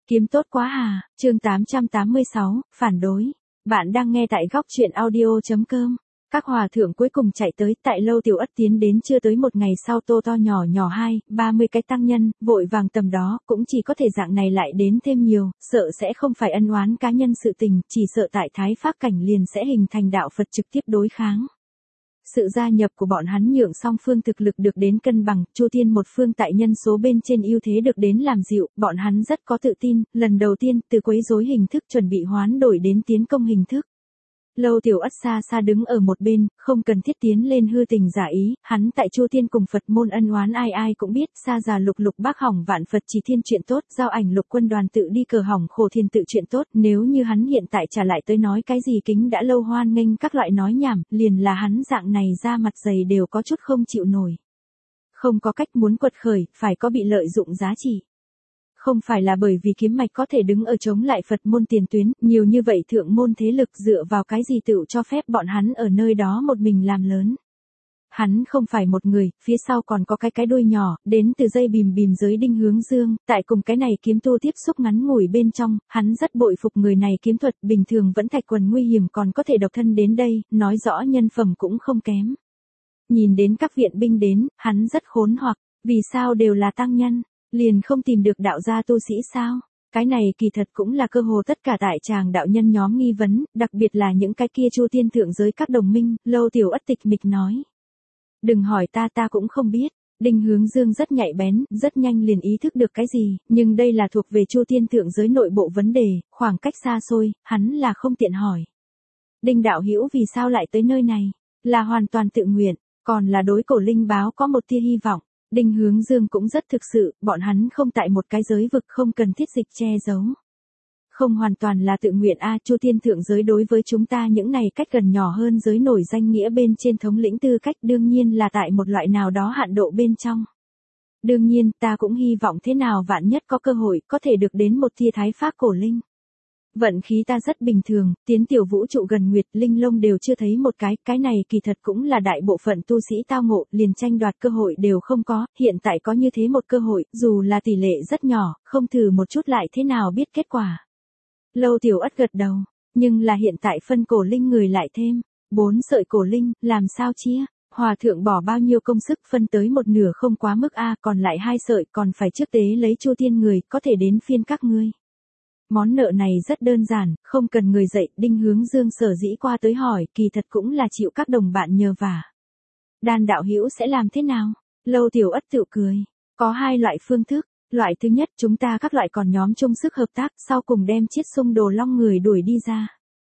Kiếm tốt quá à, chương 886, phản đối. Bạn đang nghe tại góc truyện audio.com. Các hòa thượng cuối cùng chạy tới, tại Lâu Tiểu Ất tiến đến chưa tới một ngày sau tô to nhỏ nhỏ 30 cái tăng nhân, vội vàng tầm đó, cũng chỉ có thể dạng này lại đến thêm nhiều, sợ sẽ không phải ân oán cá nhân sự tình, chỉ sợ tại Thái Pháp cảnh liền sẽ hình thành đạo Phật trực tiếp đối kháng. Sự gia nhập của bọn hắn nhượng song phương thực lực được đến cân bằng, Chu Thiên một phương tại nhân số bên trên ưu thế được đến làm dịu, bọn hắn rất có tự tin, lần đầu tiên từ quấy rối hình thức chuẩn bị hoán đổi đến tiến công hình thức. Lâu Tiểu Ất xa xa đứng ở một bên, không cần thiết tiến lên hư tình giả ý, hắn tại Chu Thiên cùng Phật môn ân oán ai ai cũng biết, xa già lục lục bác hỏng vạn Phật chỉ thiên chuyện tốt, giao ảnh lục quân đoàn tự đi cờ hỏng khổ thiên tự chuyện tốt, nếu như hắn hiện tại trả lại tới nói cái gì kính đã lâu hoan nghênh các loại nói nhảm, liền là hắn dạng này ra mặt dày đều có chút không chịu nổi. Không có cách muốn quật khởi, phải có bị lợi dụng giá trị. Không phải là bởi vì kiếm mạch có thể đứng ở chống lại Phật môn tiền tuyến, nhiều như vậy thượng môn thế lực dựa vào cái gì tự cho phép bọn hắn ở nơi đó một mình làm lớn. Hắn không phải một người, phía sau còn có cái đuôi nhỏ, đến từ dây bìm bìm giới Đinh Hướng Dương, tại cùng cái này kiếm tu tiếp xúc ngắn ngủi bên trong, hắn rất bội phục người này kiếm thuật bình thường vẫn thạch quần nguy hiểm còn có thể độc thân đến đây, nói rõ nhân phẩm cũng không kém. Nhìn đến các viện binh đến, hắn rất khốn hoặc, vì sao đều là tăng nhân. Liền không tìm được đạo gia tu sĩ sao? Cái này kỳ thật cũng là cơ hồ tất cả tại tràng đạo nhân nhóm nghi vấn, đặc biệt là những cái kia Chu Thiên thượng giới các đồng minh, Lâu Tiểu Ất tịch mịch nói. Đừng hỏi ta cũng không biết. Đinh Hướng Dương rất nhạy bén, rất nhanh liền ý thức được cái gì, nhưng đây là thuộc về Chu Thiên thượng giới nội bộ vấn đề, khoảng cách xa xôi, hắn là không tiện hỏi. Đinh đạo hữu vì sao lại tới nơi này? Là hoàn toàn tự nguyện, còn là đối Cổ Linh báo có một tia hy vọng. Đinh Hướng Dương cũng rất thực sự, bọn hắn không tại một cái giới vực không cần thiết dịch che giấu. Không hoàn toàn là tự nguyện Chu Thiên thượng giới đối với chúng ta những này cách gần nhỏ hơn giới nổi danh nghĩa bên trên thống lĩnh tư cách đương nhiên là tại một loại nào đó hạn độ bên trong. Đương nhiên ta cũng hy vọng thế nào vạn nhất có cơ hội có thể được đến một tia Thái Pháp cổ linh. Vận khí ta rất bình thường, tiến tiểu vũ trụ gần nguyệt linh lông đều chưa thấy một cái này kỳ thật cũng là đại bộ phận tu sĩ tao ngộ, liền tranh đoạt cơ hội đều không có, hiện tại có như thế một cơ hội, dù là tỷ lệ rất nhỏ, không thử một chút lại thế nào biết kết quả. Lâu Tiểu Ất gật đầu, nhưng là hiện tại phân cổ linh người lại thêm, 4 sợi cổ linh, làm sao chia? Hòa thượng bỏ bao nhiêu công sức phân tới một nửa không quá mức còn lại 2 sợi còn phải trước tế lấy Chu Thiên người, có thể đến phiên các ngươi. Món nợ này rất đơn giản, không cần người dạy, Đinh Hướng Dương sở dĩ qua tới hỏi, kỳ thật cũng là chịu các đồng bạn nhờ vả. Đan đạo hữu sẽ làm thế nào? Lâu Tiểu Ất tự cười. Có 2 loại phương thức. Loại thứ nhất chúng ta các loại còn nhóm chung sức hợp tác, sau cùng đem chiết xung đồ long người đuổi đi ra.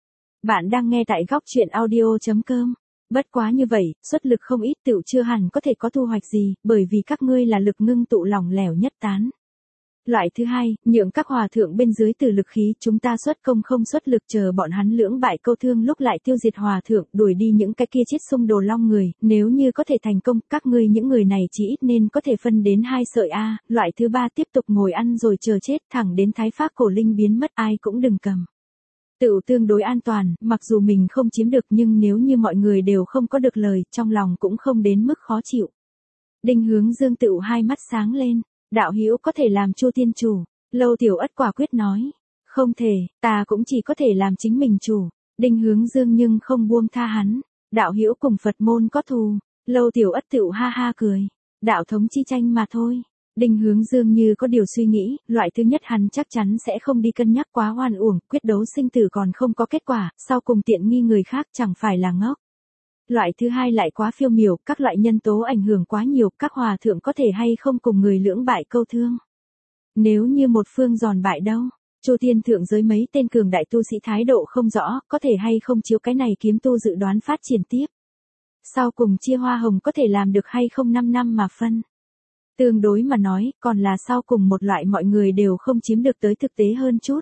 Bạn đang nghe tại góc truyện audio.com. Bất quá như vậy, xuất lực không ít tựu chưa hẳn có thể có thu hoạch gì, bởi vì các ngươi là lực ngưng tụ lỏng lẻo nhất tán. Loại thứ hai, nhượng các hòa thượng bên dưới từ lực khí, chúng ta xuất công không xuất lực chờ bọn hắn lưỡng bại câu thương lúc lại tiêu diệt hòa thượng, đuổi đi những cái kia chết xung đồ long người, nếu như có thể thành công, các ngươi những người này chỉ ít nên có thể phân đến 2 sợi loại thứ ba tiếp tục ngồi ăn rồi chờ chết, thẳng đến Thái Pháp cổ linh biến mất ai cũng đừng cầm. Tự tương đối an toàn, mặc dù mình không chiếm được nhưng nếu như mọi người đều không có được lời, trong lòng cũng không đến mức khó chịu. Đinh Hướng Dương tự hai mắt sáng lên. Đạo hữu có thể làm Chu Thiên chủ. Lâu Tiểu Ất quả quyết nói. Không thể, ta cũng chỉ có thể làm chính mình chủ. Đinh Hướng Dương nhưng không buông tha hắn. Đạo hữu cùng Phật môn có thù. Lâu Tiểu Ất tự ha ha cười. Đạo thống chi tranh mà thôi. Đinh Hướng Dương như có điều suy nghĩ, loại thứ nhất hắn chắc chắn sẽ không đi cân nhắc quá hoan uổng, quyết đấu sinh tử còn không có kết quả, sau cùng tiện nghi người khác chẳng phải là ngốc. Loại thứ hai lại quá phiêu miểu, các loại nhân tố ảnh hưởng quá nhiều, các hòa thượng có thể hay không cùng người lưỡng bại câu thương. Nếu như một phương giòn bại đâu, Chu Thiên thượng giới mấy tên cường đại tu sĩ thái độ không rõ, có thể hay không chiếu cái này kiếm tu dự đoán phát triển tiếp. Sau cùng chia hoa hồng có thể làm được hay không 5 năm mà phân. Tương đối mà nói, còn là sau cùng một loại mọi người đều không chiếm được tới thực tế hơn chút.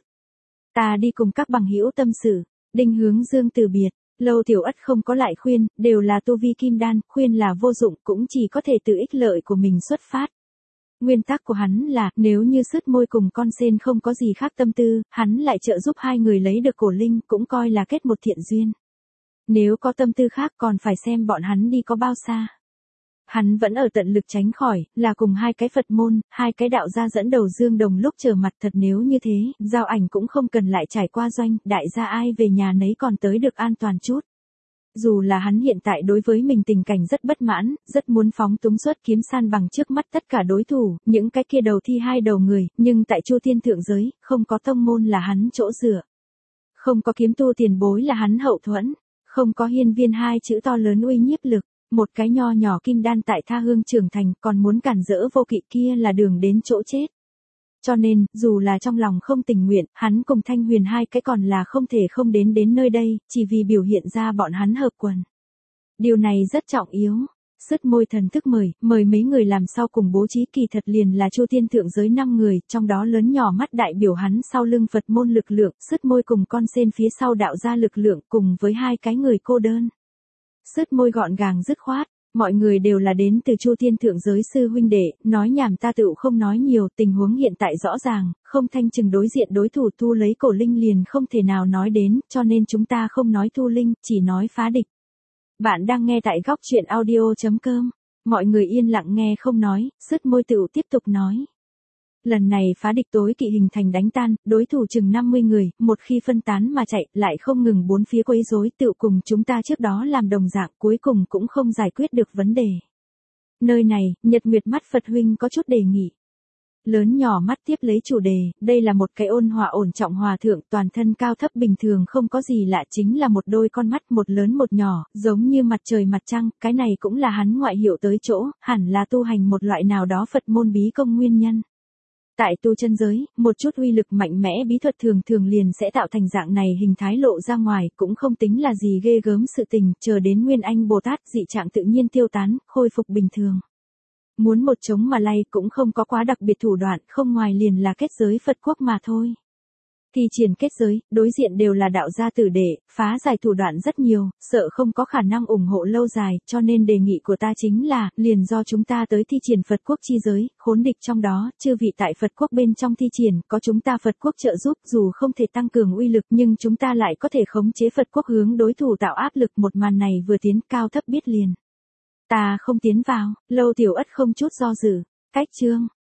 Ta đi cùng các bằng hữu tâm sự, Đinh Hướng Dương từ biệt. Lâu Tiểu Ất không có lại khuyên, đều là tu vi kim đan, khuyên là vô dụng, cũng chỉ có thể từ ích lợi của mình xuất phát. Nguyên tắc của hắn là, nếu như sứt môi cùng con sen không có gì khác tâm tư, hắn lại trợ giúp 2 người lấy được cổ linh, cũng coi là kết một thiện duyên. Nếu có tâm tư khác còn phải xem bọn hắn đi có bao xa. Hắn vẫn ở tận lực tránh khỏi, là cùng hai cái Phật môn, hai cái đạo gia dẫn đầu dương đồng lúc trở mặt thật nếu như thế, Giao Ảnh cũng không cần lại trải qua doanh, đại gia ai về nhà nấy còn tới được an toàn chút. Dù là hắn hiện tại đối với mình tình cảnh rất bất mãn, rất muốn phóng túng xuất kiếm san bằng trước mắt tất cả đối thủ, những cái kia đầu thi hai đầu người, nhưng tại Chu Thiên thượng giới, không có tông môn là hắn chỗ dựa. Không có kiếm tu tiền bối là hắn hậu thuẫn, không có hiên viên hai chữ to lớn uy nhiếp lực, một cái nho nhỏ kim đan tại tha hương trưởng thành còn muốn cản rỡ vô kỵ kia là đường đến chỗ chết. Cho nên, dù là trong lòng không tình nguyện, hắn cùng Thanh Huyền hai cái còn là không thể không đến nơi đây, chỉ vì biểu hiện ra bọn hắn hợp quần. Điều này rất trọng yếu. Sứt môi thần thức mời mấy người làm sau cùng bố trí kỳ thật liền là Chu Thiên thượng giới 5 người, trong đó lớn nhỏ mắt đại biểu hắn sau lưng Phật môn lực lượng, sứt môi cùng con sen phía sau đạo gia lực lượng cùng với hai cái người cô đơn. Sứt môi gọn gàng dứt khoát. Mọi người đều là đến từ Chu Thiên thượng giới sư huynh đệ, nói nhảm ta tựu không nói nhiều, tình huống hiện tại rõ ràng, không thanh chừng đối diện đối thủ thu lấy cổ linh liền không thể nào nói đến, cho nên chúng ta không nói thu linh, chỉ nói phá địch. Bạn đang nghe tại góc truyện audio.com, mọi người yên lặng nghe không nói, sứt môi tựu tiếp tục nói. Lần này phá địch tối kỵ hình thành đánh tan, đối thủ chừng 50 người, một khi phân tán mà chạy, lại không ngừng bốn phía quấy rối tựu cùng chúng ta trước đó làm đồng dạng cuối cùng cũng không giải quyết được vấn đề. Nơi này, Nhật Nguyệt mắt Phật huynh có chút đề nghị. Lớn nhỏ mắt tiếp lấy chủ đề, đây là một cái ôn hòa ổn trọng hòa thượng toàn thân cao thấp bình thường không có gì lạ chính là một đôi con mắt một lớn một nhỏ, giống như mặt trời mặt trăng, cái này cũng là hắn ngoại hiệu tới chỗ, hẳn là tu hành một loại nào đó Phật môn bí công nguyên nhân. Tại tu chân giới, một chút uy lực mạnh mẽ bí thuật thường thường liền sẽ tạo thành dạng này hình thái lộ ra ngoài, cũng không tính là gì ghê gớm sự tình, chờ đến Nguyên Anh Bồ Tát dị trạng tự nhiên tiêu tán, khôi phục bình thường. Muốn một trống mà lay cũng không có quá đặc biệt thủ đoạn, không ngoài liền là kết giới Phật quốc mà thôi. Thi triển kết giới, đối diện đều là đạo gia tử đệ, phá giải thủ đoạn rất nhiều, sợ không có khả năng ủng hộ lâu dài, cho nên đề nghị của ta chính là, liền do chúng ta tới thi triển Phật quốc chi giới, khốn địch trong đó, chư vị tại Phật quốc bên trong thi triển, có chúng ta Phật quốc trợ giúp, dù không thể tăng cường uy lực nhưng chúng ta lại có thể khống chế Phật quốc hướng đối thủ tạo áp lực, một màn này vừa tiến cao thấp biết liền. Ta không tiến vào, Lâu Tiểu Ất không chút do dự, cách chương.